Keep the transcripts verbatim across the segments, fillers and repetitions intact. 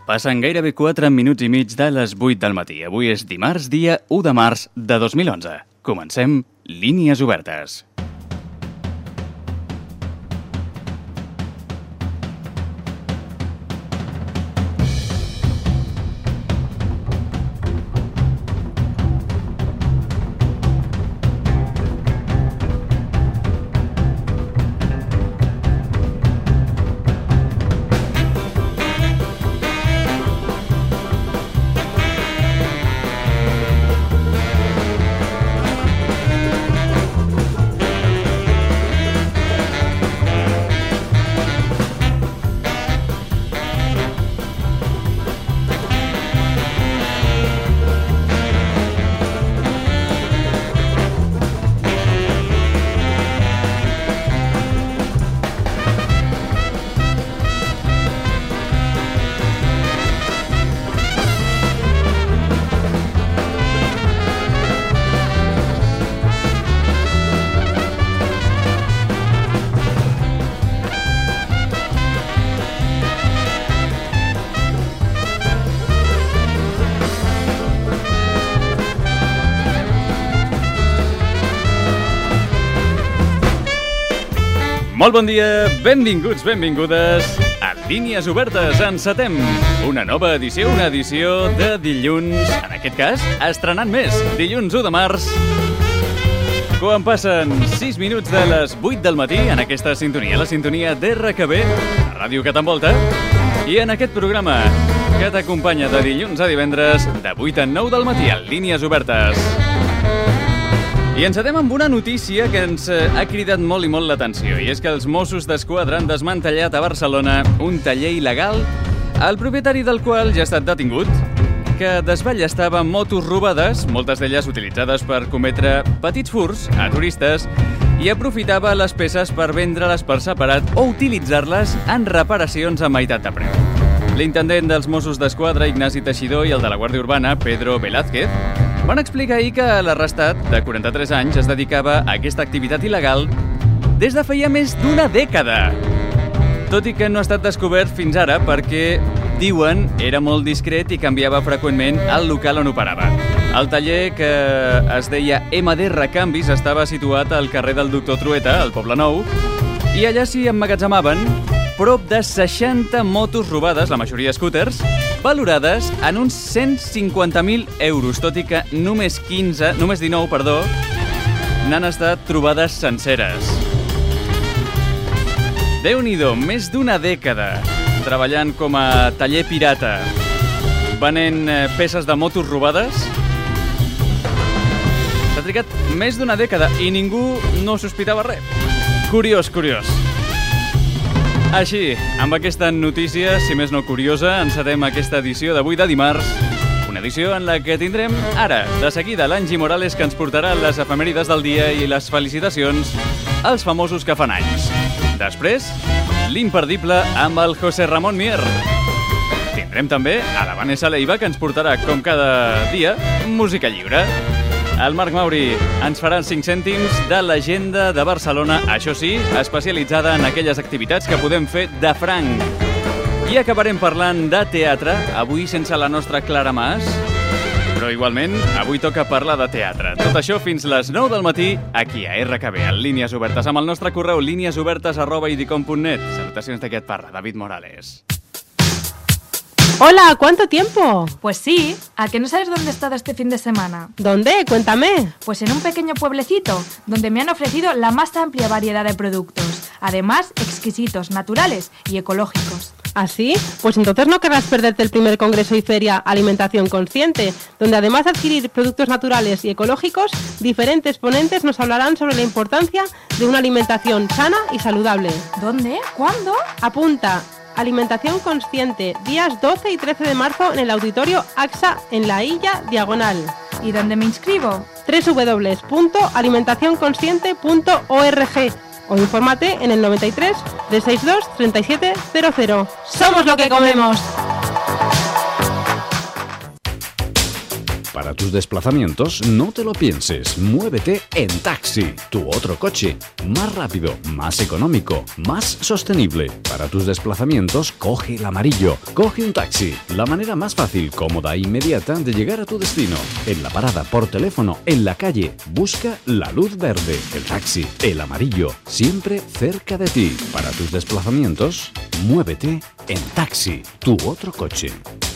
Passen gairebé quatre minuts i mig de les vuit del matí. Avui és dimarts, dia u de març de dos mil onze. Comencem Línies Obertes. Molt bon dia, benvinguts, benvingudes a Línies Obertes. Encetem una nova edició, una edició de dilluns, en aquest cas, estrenant més, dilluns u de març, quan passen sis minuts de les vuit del matí en aquesta sintonia, la sintonia d'R K B, la ràdio que t'envolta, i en aquest programa que t'acompanya de dilluns a divendres, de vuit a nou del matí, a Línies Obertes. I encetem amb una notícia que ens ha cridat molt i molt l'atenció, i és que els Mossos d'Esquadra han desmantellat a Barcelona un taller il·legal, el propietari del qual ja ha estat detingut, que desballestava motos robades, moltes d'elles utilitzades per cometre petits furts a turistes, i aprofitava les peces per vendre-les per separat o utilitzar-les en reparacions a meitat de preu. L'intendent dels Mossos d'Esquadra, Ignasi Teixidor, i el de la Guàrdia Urbana, Pedro Velázquez, van explicar ahir que l'arrestat, de quaranta-tres anys, es dedicava a aquesta activitat il·legal des de feia més d'una dècada. Tot i que no ha estat descobert fins ara perquè, diuen, era molt discret i canviava freqüentment el local on operava. El taller, que es deia M D Recanvis, estava situat al carrer del Doctor Trueta, al Poble Nou, i allà s'hi emmagatzemaven prop de seixanta motos robades, la majoria scooters, valorades en uns cent cinquanta mil euros, tot i que només quinze, només dinou, perdó, n'han estat trobades senceres. Déu-n'hi-do, més d'una dècada treballant com a taller pirata, venent peces de motos robades. S'ha trigat més d'una dècada i ningú no sospitava res. Curiós, curiós. Així, amb aquesta notícia, si més no curiosa, encetem aquesta edició d'avui de dimarts, una edició en la que tindrem ara, de seguida, l'Angie Morales, que ens portarà les efemèrides del dia i les felicitacions als famosos que fan anys. Després, l'imperdible amb el José Ramón Mier. Tindrem també a la Vanessa Leiva, que ens portarà, com cada dia, música lliure. El Marc Mauri ens farà cinc cèntims de l'agenda de Barcelona, això sí, especialitzada en aquelles activitats que podem fer de franc. I acabarem parlant de teatre, avui sense la nostra Clara Mas, però igualment, avui toca parlar de teatre. Tot això fins les nou del matí, aquí a R K B, a Línies Obertes, amb el nostre correu líniesobertes arroba idicom punt net. Salutacions d'aquest parla, David Morales. Hola, ¿cuánto tiempo? Pues sí, ¿a que no sabes dónde he estado este fin de semana? ¿Dónde? Cuéntame. Pues en un pequeño pueblecito, donde me han ofrecido la más amplia variedad de productos, además exquisitos, naturales y ecológicos. ¿Ah, sí? Pues entonces no querrás perderte el primer congreso y feria Alimentación Consciente, donde además de adquirir productos naturales y ecológicos, diferentes ponentes nos hablarán sobre la importancia de una alimentación sana y saludable. ¿Dónde? ¿Cuándo? Apunta. Alimentación Consciente, días doce y trece de marzo en el Auditorio AXA en La Illa, Diagonal. ¿Y dónde me inscribo? doble u doble u doble u punto alimentación consciente punto org o infórmate en el noventa y tres, trescientos sesenta y dos, treinta y siete cero cero. ¡Somos lo que comemos! Para tus desplazamientos, no te lo pienses. Muévete en taxi, tu otro coche. Más rápido, más económico, más sostenible. Para tus desplazamientos, coge el amarillo. Coge un taxi. La manera más fácil, cómoda e inmediata de llegar a tu destino. En la parada, por teléfono, en la calle. Busca la luz verde, el taxi, el amarillo. Siempre cerca de ti. Para tus desplazamientos, muévete en taxi, tu otro coche.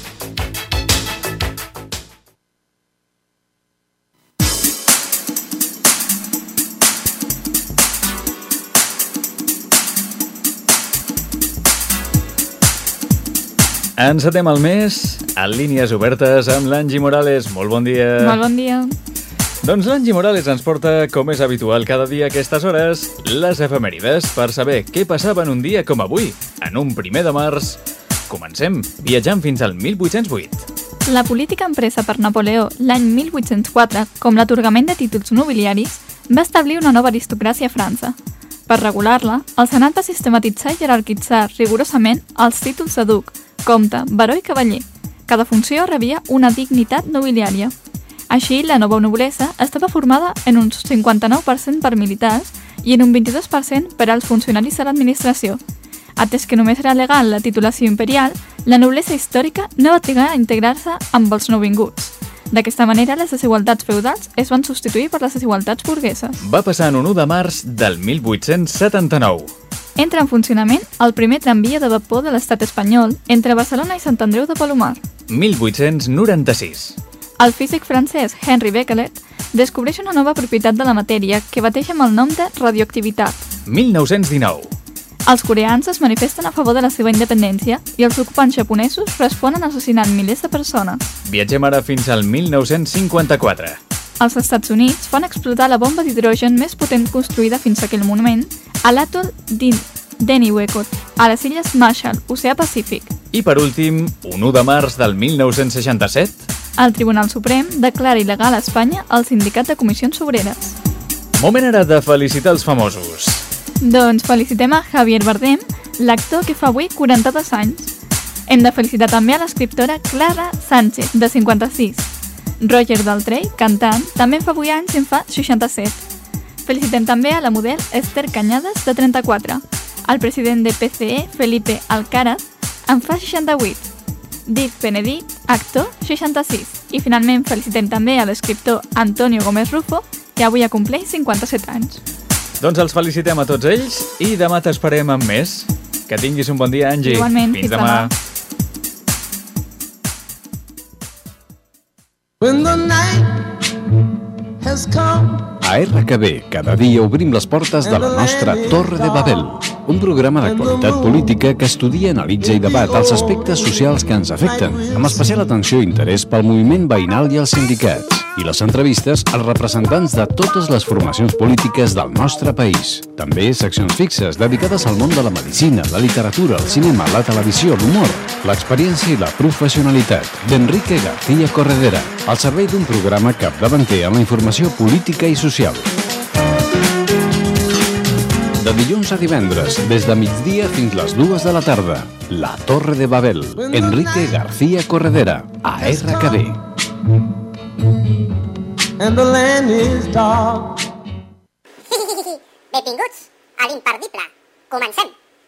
Encetem el mes en línies obertes amb l'Angie Morales. Molt bon dia. Molt bon dia. Doncs l'Angie Morales ens porta, com és habitual cada dia a aquestes hores, les efemèrides per saber què passava en un dia com avui, en un primer de març. Comencem viatjant fins al mil vuit-cents vuit. La política empresa per Napoleó l'any mil vuit-cents quatre, com l'atorgament de títols nobiliaris, va establir una nova aristocràcia a França. Per regular-la, el Senat va sistematitzar i jerarquitzar rigorosament els títols de duc, comte, baró i cavaller. Cada funció rebia una dignitat nobiliària. Així, la nova noblesa estava formada en un cinquanta-nou per cent per militars i en un vint-i-dos per cent per als funcionaris de l'administració. Atès que només era legal la titulació imperial, la noblesa històrica no va trigar a integrar-se amb els nouvinguts. D'aquesta manera, les desigualtats feudals es van substituir per les desigualtats burgueses. Va passar en un u de març del mil vuit-cents setanta-nou. Entra en funcionament el primer tramvia de vapor de l'estat espanyol entre Barcelona i Sant Andreu de Palomar. mil vuit-cents noranta-sis. El físic francès Henri Becquerel descobreix una nova propietat de la matèria que bateja amb el nom de radioactivitat. mil nou-cents dinou. Els coreans es manifesten a favor de la seva independència i els ocupants japonesos responen assassinant milers de persones. Viatgem ara fins al mil nou-cents cinquanta-quatre. Els Estats Units fan explotar la bomba d'hidrogen més potent construïda fins a aquell moment a l'atol d'Eniwetok, a les illes Marshall, Oceà Pacífic. I per últim, un u de març del mil nou-cents seixanta-set. El Tribunal Suprem declara il·legal a Espanya el Sindicat de Comissions Obreres. Moment ara de felicitar els famosos. Doncs felicitem a Javier Bardem, l'actor que fa avui quaranta-dos anys. Hem de felicitar també a l'escriptora Clara Sánchez, de cinquanta-sis. Roger Daltrey, cantant, també en fa avui anys i en fa seixanta-set. Felicitem també a la model Esther Cañadas, de trenta-quatre. El president de P C E, Felipe Alcaraz, en fa seixanta-vuit. Dick Benedict, actor, seixanta-sis. I finalment felicitem també a l'escriptor Antonio Gómez Rufo, que avui compleix cinquanta-set anys. Doncs els felicitem a tots ells i demà t'esperem amb més. Que tinguis un bon dia, Angie. Igualment, fins, fins demà. demà. When the night has come. A R K B, cada dia obrim les portes de la nostra Torre de Babel, un programa d'actualitat política que estudia, analitza i debat els aspectes socials que ens afecten, amb especial atenció i interès pel moviment veïnal i els sindicats, i les entrevistes als representants de totes les formacions polítiques del nostre país. També seccions fixes dedicades al món de la medicina, la literatura, el cinema, la televisió, l'humor, l'experiència i la professionalitat, d'Enrique García Corredera, al servei d'un programa capdavanter en la informació política i social. De dilluns a divendres, des de migdia fins les dues de la tarda, La Torre de Babel, Enrique García Corredera, a R K B. And the land is dark. Benvinguts a l'imperdible. Comencem.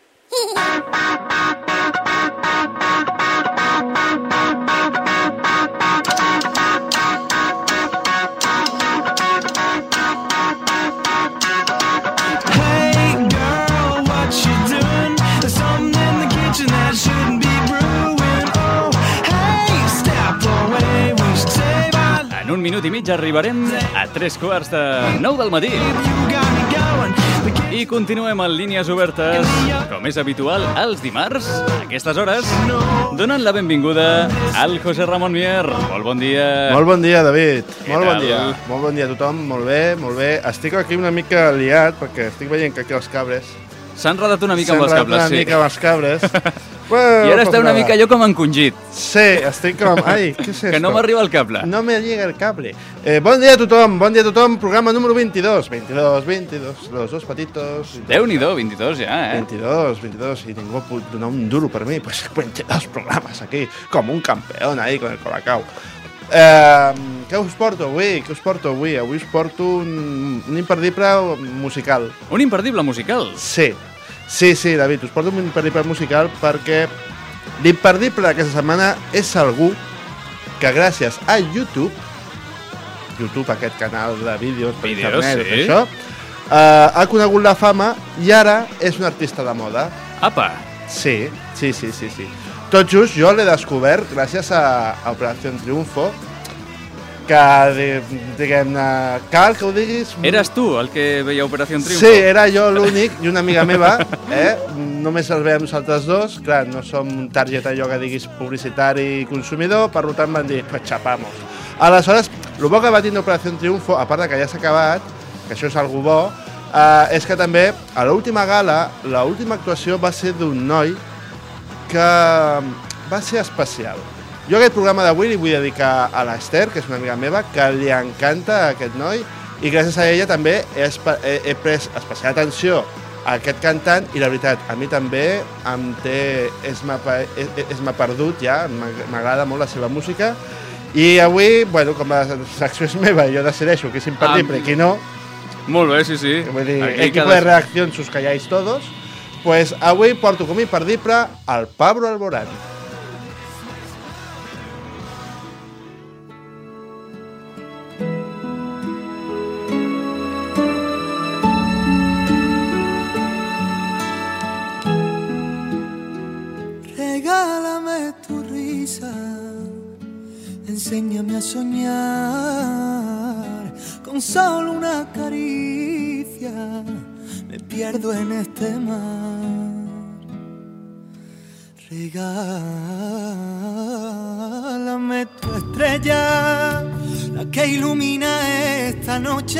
En un minut i mig arribarem a tres quarts de nou del matí. I continuem en línies obertes, com és habitual, els dimarts, a aquestes hores, donant la benvinguda al José Ramón Mier. Molt bon dia. Molt bon dia, David. Què Molt bon tal? dia. Molt bon dia a tothom. Molt bé, molt bé. Estic aquí una mica liat, perquè estic veient que aquí els cabres... S'ha enredat una mica amb els S'ha enredat cables, una sí. mica amb els cabres. Bueno, I ara no està passa una nada. mica jo com encongit, Sí, estic com... Ai, què és que no esto? m'arriba el cable. No me llega el cable. Eh, bon dia a tothom, bon dia a tothom. Programa número veintidós. veintidós, veintidós, los dos patitos. Déu-n'hi-do, vint-i-dos ja, eh? veintidós, veintidós, y ningú pot donar un duro per mi, pues veintidós programas aquí, como un campeón ahí con el Colacao. Eh, què us porto avui? Què us porto avui? Avui us porto un, un imperdible musical. Un imperdible musical? Sí, sí, sí, David, us porto un imperdible musical perquè l'imperdible d'aquesta setmana és algú que gràcies a YouTube, YouTube, aquest canal de vídeos per Vídeos, internet, sí. això, eh, ha conegut la fama i ara és un artista de moda. Apa! Sí, sí, sí, sí, sí. Tot just jo l'he descobert gràcies a, a Operació Triunfo, que, diguem-ne, cal que ho diguis... Eres tu el que veia Operació Triunfo? Sí, era jo l'únic i una amiga meva, eh? Només els veiem nosaltres dos, clar, no som un target allò que diguis publicitari i consumidor, per tant van dir, pues chapamos. Aleshores, el bo que va tindre Operació Triunfo, a part que ja s'ha acabat, que això és algo bo, eh, és que també a l'última gala, l'última actuació va ser d'un noi que va ser especial. Jo aquest programa d'avui li vull dedicar a l'Ester, que és una amiga meva, que li encanta aquest noi, i gràcies a ella també he, he, he pres especial atenció a aquest cantant, i la veritat, a mi també em té... és m'ha perdut ja, m'agrada molt la seva música, i avui, bueno, com la secció és meva, jo decideixo qui és imperdible i qui no. Molt bé, sí, sí. Vull dir, equipo de reaccions us calláis todos. Pues avui porto com imperdible al Pablo Alborán. Regálame tu risa, enséñame a soñar con solo una caricia. Me pierdo en este mar. Regálame tu estrella, la que ilumina esta noche,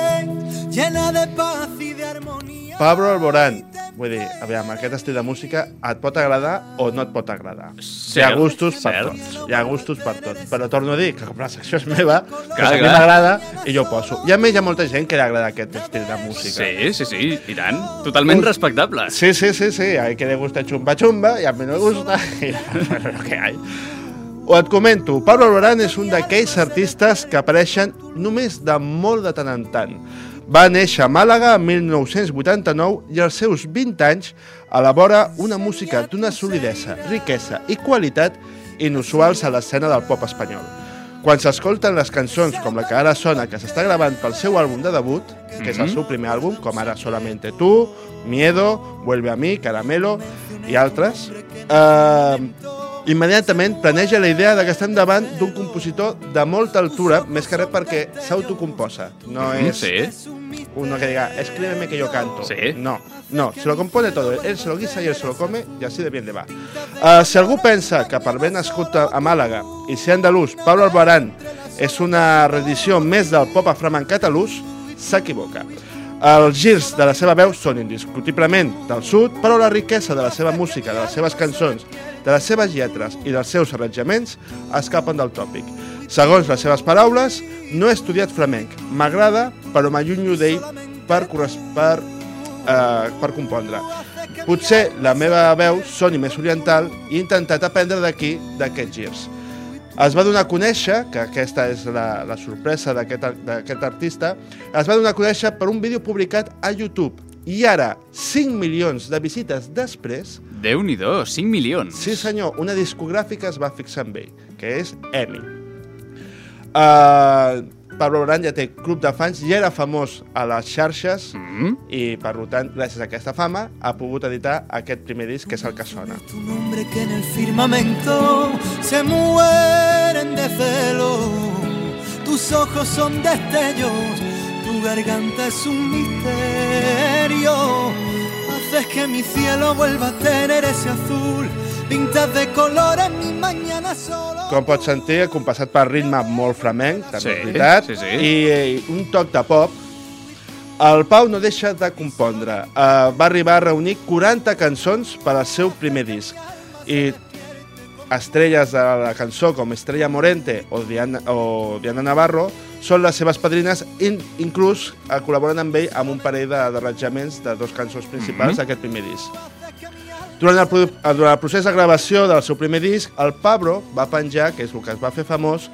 llena de paz y de armonía. Pablo Alborán. Vull dir, aviam, aquest estil de música et pot agradar o no et pot agradar. Hi ha gustos per tots. Hi ha gustos per tots. Però torno a dir que com la secció és meva, que a mi m'agrada i jo ho poso. I a més hi ha molta gent que li agrada aquest estil de música. Sí, sí, sí, i tant. Totalment respectable. Sí, sí, sí, sí. Hay que le gusta chumba chumba i a mi no me gusta. I lo que hay. O et comento, Pablo Alborán és un d'aquells artistes que apareixen només de molt de tant en tant. Va néixer a Màlaga en mil nou-cents vuitanta-nou i als seus vint anys elabora una música d'una solidesa, riquesa i qualitat inusuals a l'escena del pop espanyol. Quan s'escolten les cançons com la que ara sona, que s'està gravant pel seu àlbum de debut, que és el seu primer àlbum, com ara Solamente tú, Miedo, Vuelve a mí, Caramelo i altres, eh, immediatament planeja la idea de que estem davant d'un compositor de molta altura, més que res perquè s'autocomposa. No Mm, és sí. uno que diga, escríbeme que yo canto. Sí. No, no, se lo compone todo. Él se lo guisa y él se lo come y así de bien le va. Uh, si algú pensa que per haver nascut a Màlaga i ser andalús, Pablo Alborán és una reedició més del pop afroamericà catalús, s'equivoca. Els girs de la seva veu són indiscutiblement del sud, però la riquesa de la seva música, de les seves cançons, de les seves lletres i dels seus arranjaments escapen del tòpic. Segons les seves paraules, no he estudiat flamenc. M'agrada, però m'allunyo d'ell per, per, eh, per compondre. Potser la meva veu soni més oriental i he intentat aprendre d'aquí, d'aquests girs. Es va donar a conèixer, que aquesta és la, la sorpresa d'aquest artista, es va donar a conèixer per un vídeo publicat a YouTube. I ara, cinc milions de visites després... Déu-n'hi-do, cinc milions. Sí, senyor, una discogràfica es va fixar en ell, que és EMI. Uh, Pablo Alborán ja té club de fans, ja era famós a les xarxes Mm. i, per tant, gràcies a aquesta fama, ha pogut editar aquest primer disc, que és el que sona. Tu nombre que en el firmamento se mueren de celo. Tus ojos son destellos, tu garganta es un misterio. Haces que mi cielo vuelva a tener ese azul, pintas de colores mi mañana solo. Com pots sentir, compassat per ritme molt flamenc, també Sí, és veritat, sí, sí. I, i un toc de pop. El Pau no deixa de compondre. Uh, va arribar a reunir quaranta cançons per al seu primer disc. I estrelles de la cançó com Estrella Morente o Diana, o Diana Navarro són les seves padrines, in, inclús uh, col·laboren amb ell amb un parell d'arranjaments de, de dos cançons principals Mm-hmm. d'aquest primer disc. Durant el, durant el procés de gravació del seu primer disc, el Pablo va penjar, que és el que es va fer famós,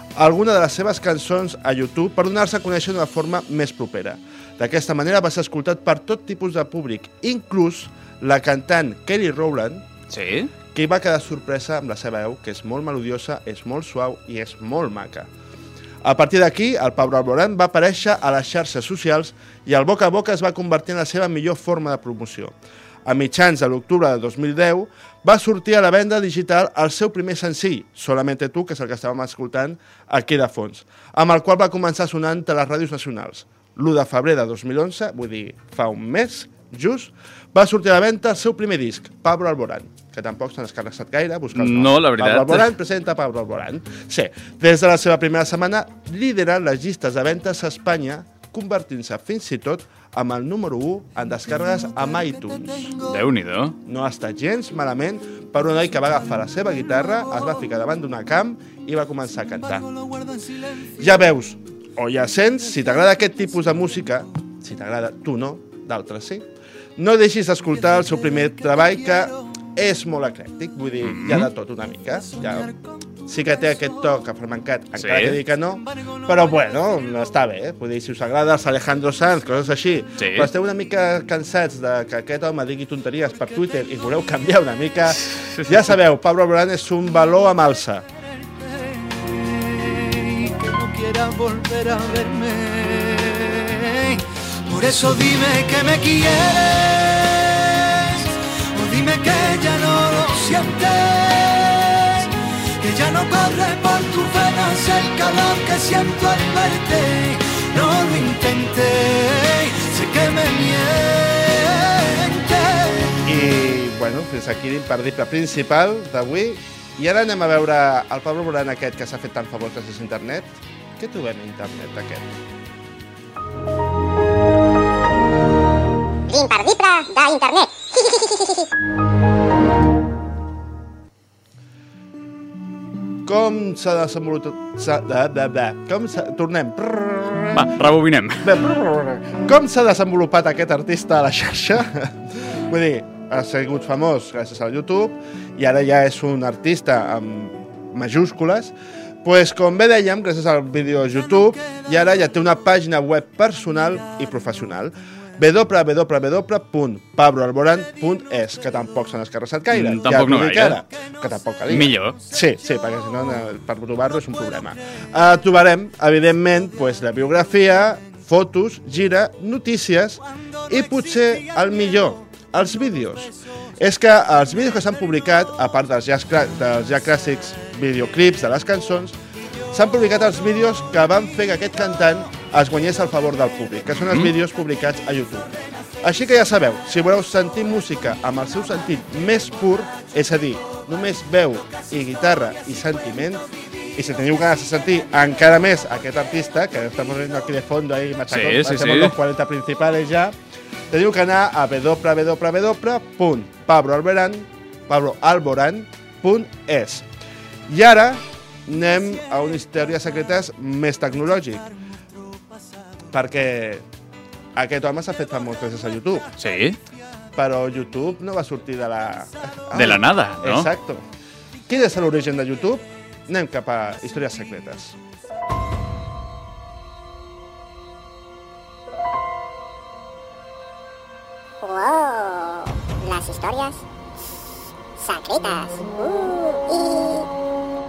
alguna de les seves cançons a YouTube per donar-se a conèixer d'una forma més propera. D'aquesta manera va ser escoltat per tot tipus de públic, inclús la cantant Kelly Rowland, Sí? que hi va quedar sorpresa amb la seva veu, que és molt melodiosa, és molt suau i és molt maca. A partir d'aquí, el Pablo Alborán va aparèixer a les xarxes socials i el boca a boca es va convertir en la seva millor forma de promoció. A mitjans de l'octubre de dos mil deu va sortir a la venda digital el seu primer senzill, Solamente tu, que és el que estàvem escoltant aquí de fons, amb el qual va començar sonant a les ràdios nacionals. l'u de febrer de dos mil onze, vull dir, fa un mes, just, va sortir a la venda el seu primer disc, Pablo Alborán, que tampoc s'han escarregat gaire, buscar el nom. No, la veritat. Pablo Alborán presenta Pablo Alborán. Sí, des de la seva primera setmana lidera les llistes de ventes a Espanya, convertint-se fins i tot amb el número u en descàrregues amb iTunes. Déu-n'hi-do. No ha estat gens malament per un noi que va agafar la seva guitarra, es va ficar davant d'una camp i va començar a cantar. Ja veus, o ja sents, si t'agrada aquest tipus de música, si t'agrada, tu no, d'altres sí, no deixis d'escoltar el seu primer treball, que és molt eclèctic, vull dir, hi ha de tot una mica. Ja, sí que té aquest toc aflamencat, encara Sí. que digui que no, però bueno, està bé, eh? Vull dir, si us agrada els Alejandro Sanz, coses així, Sí. però esteu una mica cansats de que aquest home digui tonteries per Twitter i voleu canviar una mica, ja sabeu, Pablo Alborán és un valor amb alça. Que no quiera volver a verme. Por eso dime que me quieres, o dime que ya no lo sientes, que ya no corre por tus venas el calor que siento al verte. No lo intentes, sé que me mientes. I, bueno, fins aquí l'imperdible principal d'avui. I ara anem a veure el Pablo Alborán aquest que s'ha fet tan famós gràcies a internet. Què trobem a internet, aquest? L'imperdible d'internet. Com s'ha desenvolupat... s'ha- de- de- de- Com s'ha... Tornem. Va, rebobinem. Bé, Com s'ha desenvolupat aquest artista a la xarxa? Vull dir, ha sigut famós gràcies al YouTube i ara ja és un artista amb majúscules. Pues, com bé dèiem, gràcies al vídeo de YouTube, i ara ja té una pàgina web personal i professional. w w w punt pablo alborán punt es, que tampoc s'han escarrassat gaire. Mm, tampoc no t'ho dic gaire. ara, que tampoc calia. Millor. Sí, sí, perquè si no, eh, per trobar-lo és un problema. Uh, trobarem, evidentment, pues, la biografia, fotos, gira, notícies i potser el millor, els vídeos. És que els vídeos que s'han publicat, a part dels ja, dels ja clàssics videoclips de les cançons, s'han publicat els vídeos que van fer que aquest cantant es guanyés el favor del públic, que són els vídeos publicats a YouTube. Així que ja sabeu, si voleu sentir música amb el seu sentit més pur, és a dir, només veu i guitarra i sentiment, i si teniu ganes de sentir encara més aquest artista, que estamos viendo aquí de fondo ahí, machacón, Sí, sí, hacemos sí. los cuarenta principales ya, teniu que anar a w w w punt pablo alborán punt es. I ara anem a una història secretes més tecnològic, perquè aquest home s'ha fet famós gràcies a YouTube, Sí, però YouTube no va sortir de la... de la nada, no? Exacto. Quin és l'origen de YouTube? Anem cap a històries secretes. Wow, las historias secretas. Uh, y...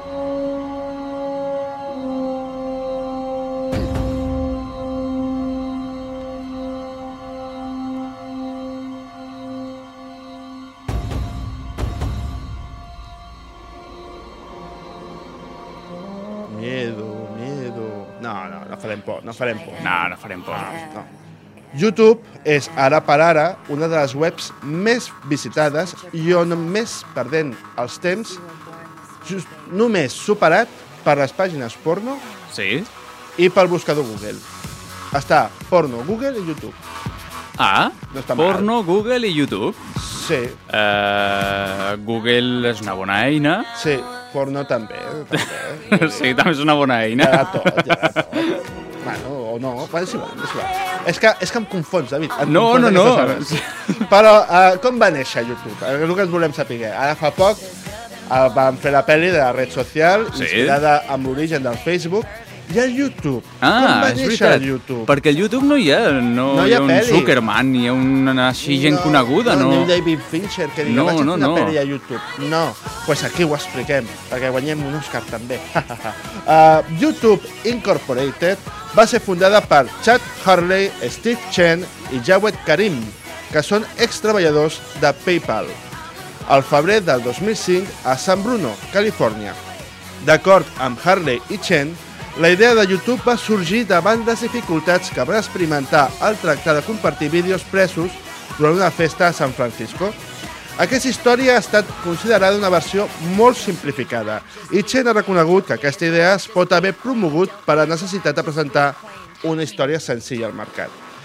Miedo, miedo... No, no, no farem por, no farem por. No, no farem por. No. YouTube és, ara per ara, una de les webs més visitades i on més perdent els temps, just, només superat per les pàgines porno Sí? i pel buscador Google. Està porno, Google i YouTube. Ah, No està mal. porno, Google i YouTube. Sí, Uh, Google és una bona eina. sí, porno també. també. Sí, també és una bona Hi eina. ha de tot, hi ha de tot. Bueno, o no, bueno, és igual, és igual. És que, és que em confons, David. Em No, confons no, aquestes no. dades. Però uh, com va néixer YouTube? És el que ens volem saber. Ara fa poc Van fer la pel·li de la red social, Sí. inspirada amb l'origen del Facebook, i el YouTube. Com Ah, va és néixer veritat. el YouTube? Perquè al YouTube no hi ha, no, No hi hi ha ha un pel·li. Zuckerman, ni hi ha una així gent No, coneguda, no? no? Ni un David Fincher que digui, No, vaig a fer no, una no. pel·li a YouTube. No, doncs pues aquí ho expliquem, perquè guanyem un Oscar també. uh, YouTube Incorporated va ser fundada per Chad Hurley, Steve Chen i Jawed Karim, que són ex-treballadors de PayPal, al febrer del dos mil cinc a San Bruno, Califòrnia. D'acord amb Hurley i Chen, la idea de YouTube va sorgir davant les dificultats que van experimentar al tractar de compartir vídeos presos durant una festa a San Francisco. Aquesta història ha estat considerada una versió molt simplificada i Chen ha reconegut que aquesta idea es pot haver promogut per la necessitat de presentar una història senzilla al mercat.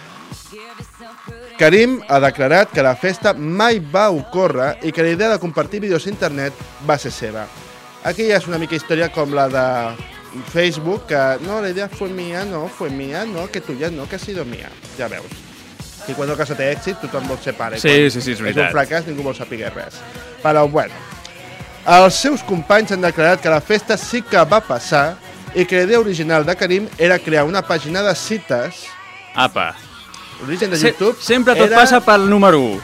Karim ha declarat que la festa mai va ocórrer i que la idea de compartir vídeos a internet va ser seva. Aquí ja és una mica història com la de Facebook, que no, la idea fue mía, no, fue mía, no, que tuya, no, que ha sido mía. Ja veus. I quan una cosa té èxit, tothom vol ser pare. Sí, quan sí, sí, és és veritat. un fracàs, ningú vol saber res. Però, bueno, els seus companys han declarat que la festa sí que va passar i que la idea original de Karim era crear una pàgina de cites. Apa. L'origen de Se YouTube sempre tot era... passa pel número u.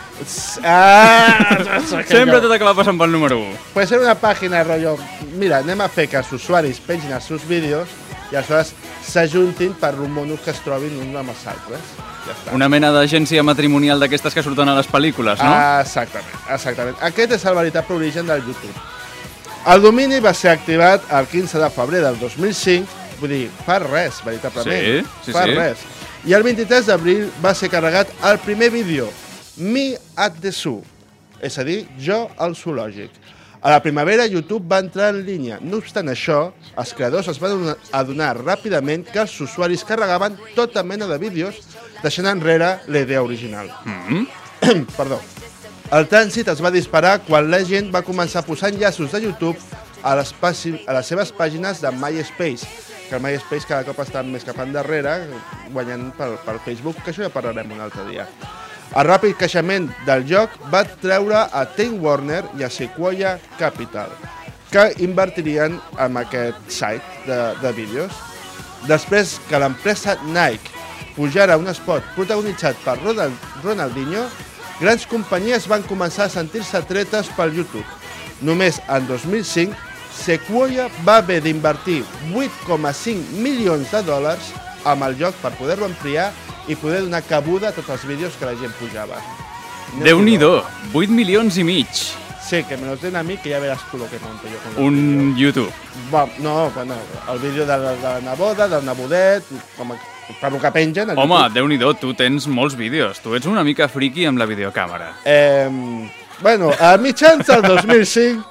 Ah! Sempre tot acaba passant pel número u. Puede ser una pàgina, rotllo, mira, anem a fer que els usuaris pengin els seus vídeos i aleshores s'ajuntin per un monos que es trobin uns amb els altres. Ja està. Una mena d'agència matrimonial d'aquestes que surten a les pel·lícules, no? Ah, exactament, exactament. Aquest és el veritable origen del YouTube. El domini va ser activat el quinze de febrer del dos mil cinc, vull dir, fa res, veritablement. Sí, sí, fa sí. res. I el vint-i-tres d'abril va ser carregat el primer vídeo, Me at the Zoo, és a dir, jo al zoològic. A la primavera, YouTube va entrar en línia. No obstant això, els creadors es van adonar ràpidament que els usuaris carregaven tota mena de vídeos, deixant enrere la idea original. Mm-hmm. Perdó. El trànsit es va disparar quan la gent va començar a posar enllaços de YouTube a les, a les seves pàgines de MySpace, que el MySpace cada cop està més cap endarrere, guanyant pel, pel Facebook, que això ja parlarem un altre dia. El ràpid creixement del joc va treure a Time Warner i a Sequoia Capital, que invertirien en aquest site de, de vídeos. Després que l'empresa Nike pujara un spot protagonitzat per Ronald, Ronaldinho, grans companyies van començar a sentir-se tretes pel YouTube. Només en dos mil cinc, Sequoia va haver d'invertir vuit coma cinc milions de dòlars amb el joc per poder-lo ampliar i poder donar cabuda a tots els vídeos que la gent pujava. Déu-n'hi-do, vuit milions i mig. Sí, que me los den a mi, que ya verás tú lo que monto yo con Un YouTube. Va, no, bueno, el vídeo de la, de la neboda, del nebodet, com a, per lo que pengen... al Home, YouTube. Déu-n'hi-do, tu tens molts vídeos. Tu ets una mica friki amb la videocàmera. Eh, bueno, a mitjans del dos mil cinc,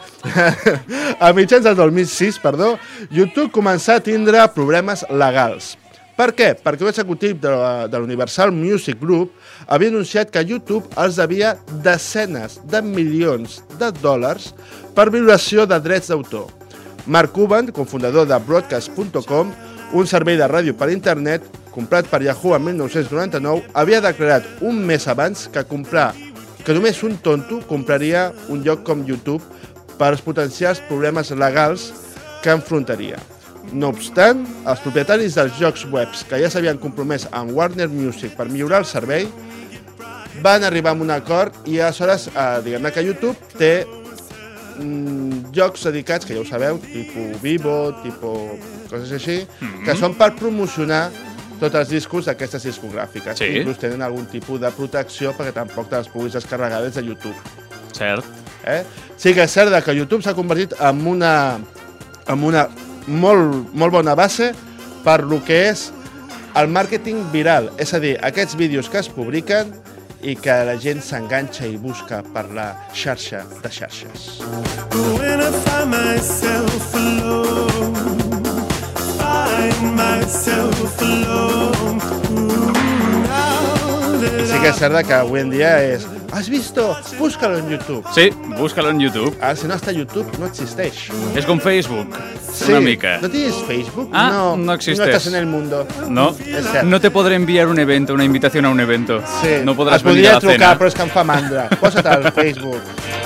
a mitjans del dos mil sis, perdó, YouTube començà a tindre problemes legals. Per què? Perquè un executiu de, de l'Universal Music Group havia anunciat que YouTube els devia desenes de milions de dòlars per violació de drets d'autor. Mark Cuban, cofundador de Broadcast punt com, un servei de ràdio per internet comprat per Yahoo en mil nou-cents noranta-nou, havia declarat un mes abans que comprar que només un tonto compraria un lloc com YouTube per als potencials problemes legals que enfrontaria. No obstant, els propietaris dels jocs webs que ja s'havien compromès amb Warner Music per millorar el servei van arribar a un acord i aleshores, eh, diguem-ne que YouTube té mm, jocs dedicats, que ja ho sabeu, tipus Vivo, tipus coses així, mm-hmm. que són per promocionar tots els discos d'aquestes discogràfiques. Sí. Inclús tenen algun tipus de protecció perquè tampoc te les puguis descarregar des de YouTube. Cert. Eh? Sí que és cert que YouTube s'ha convertit en una, en una molt, molt bona base per lo que és el màrqueting viral, és a dir, aquests vídeos que es publiquen i que la gent s'enganxa i busca per la xarxa de xarxes. When I find myself alone, find myself alone. Ooh, now that Sí que és cert que avui en dia és ¿has visto? Búscalo en YouTube. Sí, búscalo en YouTube. Ah, si no està a YouTube, no existeix. És com Facebook, Sí. una mica. ¿No tienes Facebook? Ah, no, no existeix. No estás en el mundo. No, És cert. no te podré enviar un evento, una invitación a un evento. Sí. No podràs Es venir podria a la trucar, cena. però és que em fa mandra. Posa't al Facebook.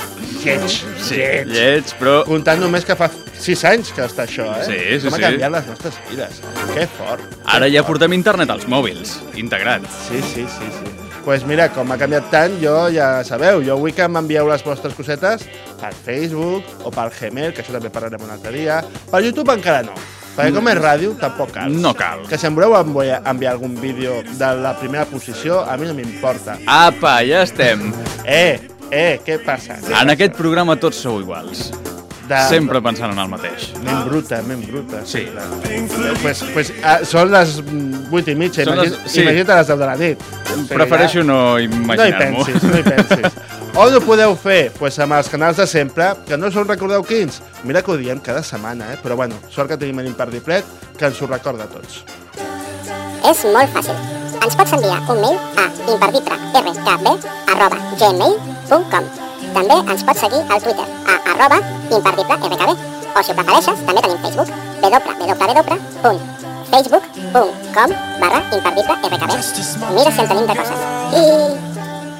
Lleig, Sí, lleig. lleig, però... Comptant només que fa sis anys que està això, eh? Sí, sí, Com ha sí. canviat les nostres vides. Que fort. Ara que ja fort. portem internet als mòbils, integrat. Sí, sí, sí, sí. Pues mira, com ha canviat tant, jo ja sabeu, jo vull que m'envieu les vostres cosetes per Facebook o per Gmail, que això també parlarem un altre dia. Per YouTube encara no, perquè com és ràdio tampoc cal. No cal. Que si em voleu enviar, enviar algun vídeo de la primera posició, a mi no m'importa. Apa, ja estem. Eh, eh, què passa? Què En passa? aquest programa tots sou iguals. De... Sempre pensant en el mateix. Ment bruta, ment bruta. Sí. sempre. Pues, pues, ah, són les vuit i mitja, Són imagina, les- sí. imagina't a les deu de la nit. Prefereixo no No hi imaginar-m'ho. pensis, no hi pensis. On ho podeu fer? Pues amb els canals de sempre, que no us en recordeu quins. Mira que ho diem cada setmana, eh? Però bueno, sort que tenim l'Imperdiplet, que ens ho recorda a tots. És molt fàcil. Ens pots enviar un mail a imperdiplerkb arroba gmail punt com. També ens pots seguir al Twitter a arroba imperdiplerkb. O si ho prefereixes, també tenim Facebook, www punt facebook punt com barra imperdiplerkb. Mira si en tenim de coses. I...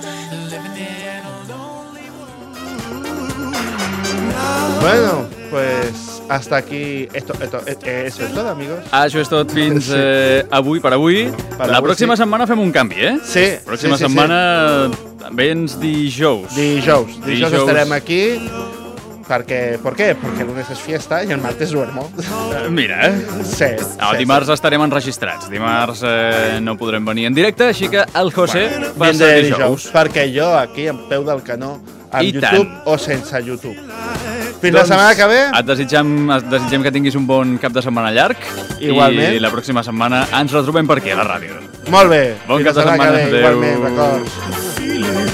Bueno, pues hasta aquí. Esto, esto, eh, eso es todo, amigos. Això és tot fins Sí. eh, avui per avui. Per La avui, pròxima sí. setmana fem un canvi, eh? Sí. La pròxima sí, sí, setmana vens dijous. Sí. Dijous. Dijous Dijous. estarem aquí. Perquè, ¿por qué? Porque el lunes es fiesta y el martes duermo. Eh, Mira, eh? Sí. No, sí, dimarts estarem enregistrats. Dimarts eh, no podrem venir en directe, així que el José sí. va Vindré ser dijous. dijous. Perquè jo aquí en peu del canó, amb I YouTube tant. o sense YouTube. Fins la setmana que ve. Et desitgem, et desitgem que tinguis un bon cap de setmana llarg. Igualment. I la pròxima setmana ens retrobem per aquí, a la ràdio. Molt bé. Bon Fins cap de la setmana setmana. que ve. Adéu. Igualment, records.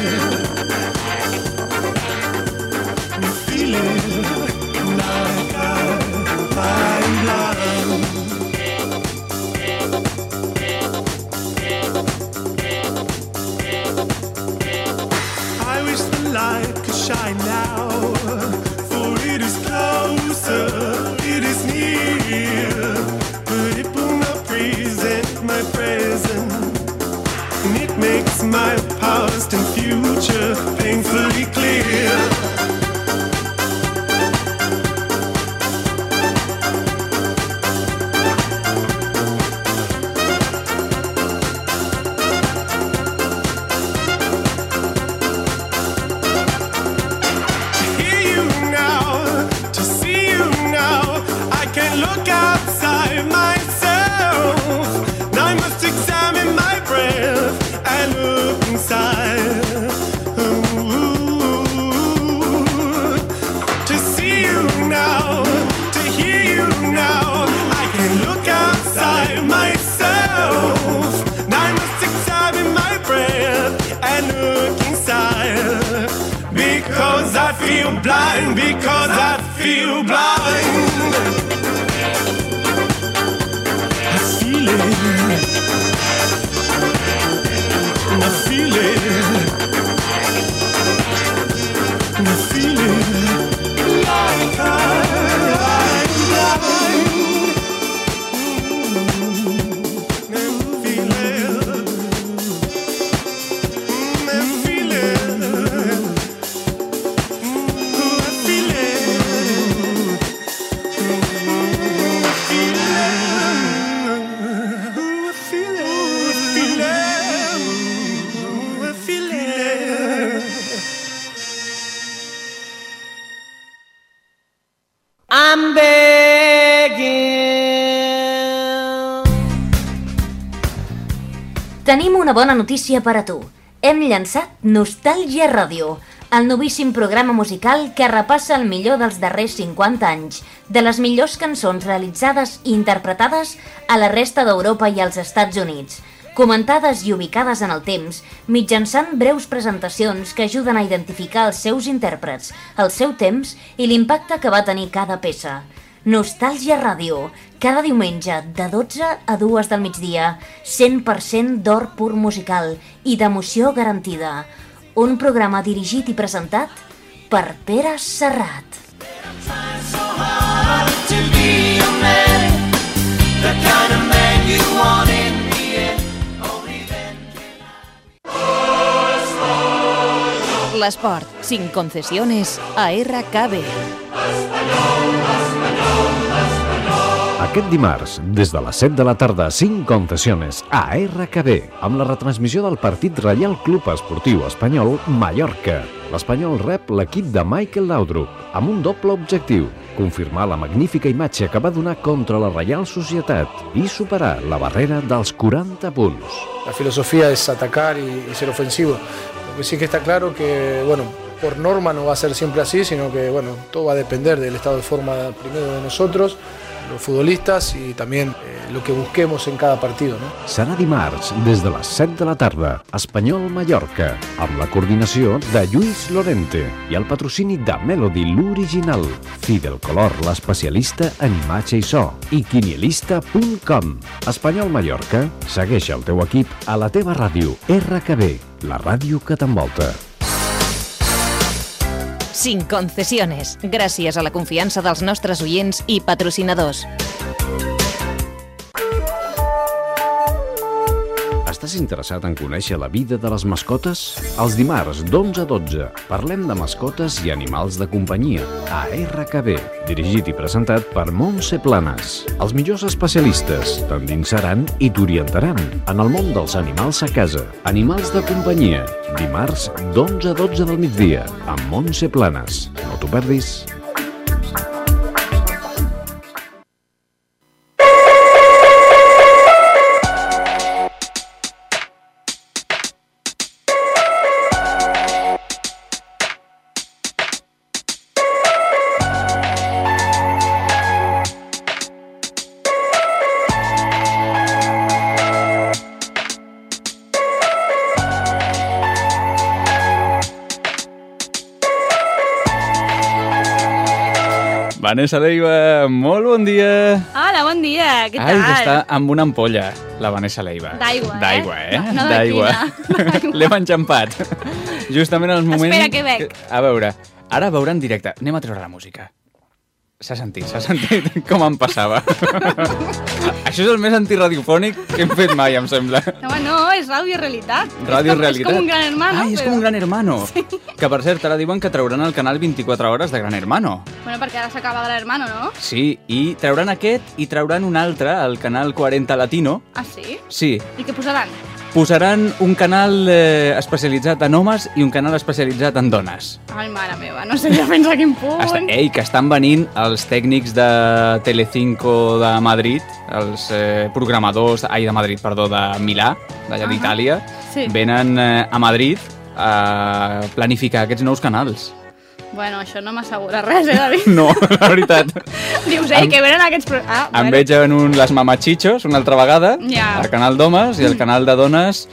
I wish the light could shine now, for it is closer, it is near, but it will not present my present, and it makes my past and future painfully clear. Hear you now, to see you now, I can look outside myself. Now I must examine my breath and look inside. Ooh. To see you now, to hear you now, I can look outside myself. Now I must examine my breath and look inside. Because I feel blind, because I feel blind. I feel it. I feel it. I feel it. Like I'm blind. Mm, I feel it. Mm, I feel it. Ooh, I feel it. Ooh, I feel it. Ooh, I feel it. Ooh, I feel it. I'm begging. Tenim una bona notícia per a tu. Hem llançat Nostàlgia Ràdio, el novíssim programa musical que repassa el millor dels darrers cinquanta anys, de les millors cançons realitzades i interpretades a la resta d'Europa i als Estats Units, comentades i ubicades en el temps, mitjançant breus presentacions que ajuden a identificar els seus intèrprets, el seu temps i l'impacte que va tenir cada peça. Nostàlgia Ràdio, cada diumenge de dotze a dues del migdia, cent per cent d'or pur musical i d'emoció garantida. Un programa dirigit i presentat per Pere Serrat. l'esport. Sin concesiones a R K B. Aquest dimarts, des de les set de la tarda, cinc Concesiones a R K B, amb la retransmissió del partit Reial Club Esportiu Espanyol Mallorca. L'Espanyol rep l'equip de Michael Laudrup, amb un doble objectiu: confirmar la magnífica imatge que va donar contra la Reial Societat i superar la barrera dels quaranta punts. La filosofía es atacar y, y ser ofensivo. Lo que sí que está claro que, bueno, por norma no va a ser siempre así, sino que, bueno, todo va a depender del estado de forma primero de nosotros, los futbolistas, y también eh, lo que busquemos en cada partido, ¿no? Serà dimarts, des de les set de la tarda, Espanyol-Mallorca, amb la coordinació de Lluís Lorente i el patrocini de Melody, l'original, Fidel Color, l'especialista en imatge i so, i quinielista punt com. Espanyol-Mallorca, segueix el teu equip a la teva ràdio R K B, la ràdio que t'envolta. Sin concesiones, gràcies a la confiança dels nostres oients i patrocinadors. Estàs interessat en conèixer la vida de les mascotes? Els dimarts d'onze a dotze parlem de mascotes i animals de companyia a R K B, dirigit i presentat per Montse Planes. Els millors especialistes t'endinsaran i t'orientaran en el món dels animals a casa. Animals de companyia, dimarts d'onze a dotze del migdia amb Montse Planes. No t'ho perdis. Vanessa Leiva, molt bon dia. Hola, bon dia, què tal? Ai, que està amb una ampolla, la Vanessa Leiva. D'aigua, eh? D'aigua, eh? No, no de D'aigua. L'hem enxampat. Justament en el moment... Espera, que bec. A veure, ara veure en directe. Anem a treure la música. S'ha sentit, s'ha sentit com em passava. Això és el més antiradiofònic que hem fet mai, em sembla. No, no, és ràdio realitat. Ràdio és com, realitat. És com un gran hermano. Ai, és però... com un gran hermano. Sí. Que, per cert, ara diuen que trauran el canal vint-i-quatre hores de Gran Hermano. Bueno, perquè ara s'acaba Gran Hermano, no? Sí, i trauran aquest i trauran un altre, el canal quaranta Latino. Ah, sí? Sí. I què posaran? Posaran un canal eh, especialitzat en homes i un canal especialitzat en dones. Ai, mare meva, no sé ja fins a quin punt. Està, ei, que estan venint els tècnics de Telecinco de Madrid, els eh, programadors, ai, de Madrid, perdó, de Milà, d'allà uh-huh. d'Itàlia, sí. venen eh, a Madrid a planificar aquests nous canals. Bueno, això no m'assegura res, eh, David? No, la veritat. Dius, ei, que venen aquests... Pro... Ah, em bueno. veig en un Les Mamachichos una altra vegada, ja. el canal d'homes i el canal de dones...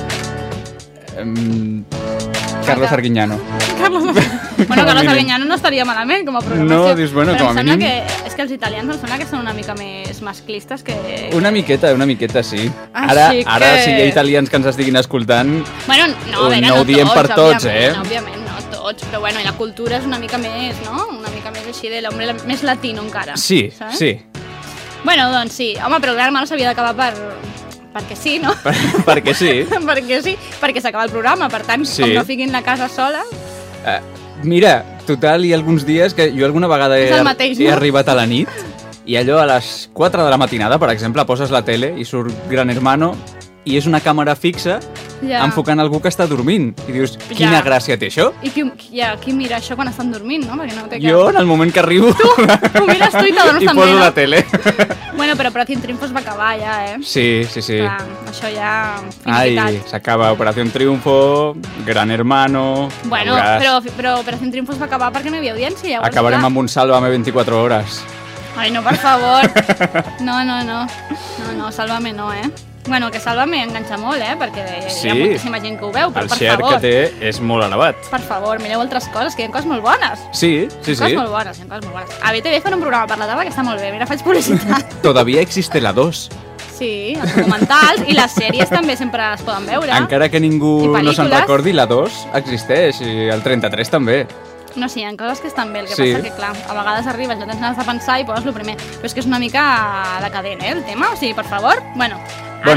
Um, Carlos Arguiñano. Carlos Bueno, Carlos Arguiñano no estaria malament com a programació. No, dius, bueno, però com a mínim... mínim... Que, és que els italians em sembla que són una mica més masclistes que... Una miqueta, una miqueta, sí. Així ara, que... ara, si hi ha italians que ens estiguin escoltant, bueno, no, a veure, no, no ho diem tots, per tots, eh? No, òbviament, no tots, però bueno, i la cultura és una mica més, no? Una mica més així de l'home més latino encara. Sí, saps? sí. Bueno, doncs sí. Home, però el Gran Hermano s'havia d'acabar per... perquè sí, no? Per, perquè sí. perquè sí, perquè s'acaba el programa, per tant, sí. Com no fiquin la casa sola... Uh, mira, total, hi ha alguns dies que jo alguna vegada he, mateix, he no? arribat a la nit i allò a les quatre de la matinada, per exemple, poses la tele i surt Gran Hermano i és una càmera fixa ja. enfocant algú que està dormint. I dius, quina ja. gràcia té això? I qui, ja, qui mira això quan estan dormint, no? Perquè no té jo, en el moment que arribo... Tu, tu mires tu i t'adorms també, no? I poso la tele. Bueno, però Operación Triunfo es va acabar ja, eh? Sí, sí, sí. Clar, això ja... Ai, s'acaba Operación Triunfo, Gran Hermano... Bueno, però, però Operación Triunfo es va acabar perquè no hi havia audiència. Llavors, acabarem clar. amb un Sálvame vint-i-quatre hores. Ai, no, per favor. No, no, no. No, no, Sálvame no, eh? Bueno, que Sálvame enganxa molt, eh? Perquè sí, hi ha moltíssima gent que ho veu, però el per share favor... que té és molt elevat. Per favor, mireu altres coses, que hi ha coses molt bones. Sí, sí, hi ha coses sí. molt bones, hi ha coses molt bones. A B T V fan un programa per la tarda que està molt bé, mira, faig publicitat. Todavía existe la dos. Sí, els documentals i les sèries també sempre es poden veure. Encara que ningú no se'n recordi, la dos existeix, i el trenta-tres també. No, sí, hi ha coses que estan bé, el que sí. passa que, clar, a vegades arribes, no tens ganes de pensar i poses el primer. Però és que és una mica decadent, eh, el tema? O sigui, per favor, bueno... Ara, bueno,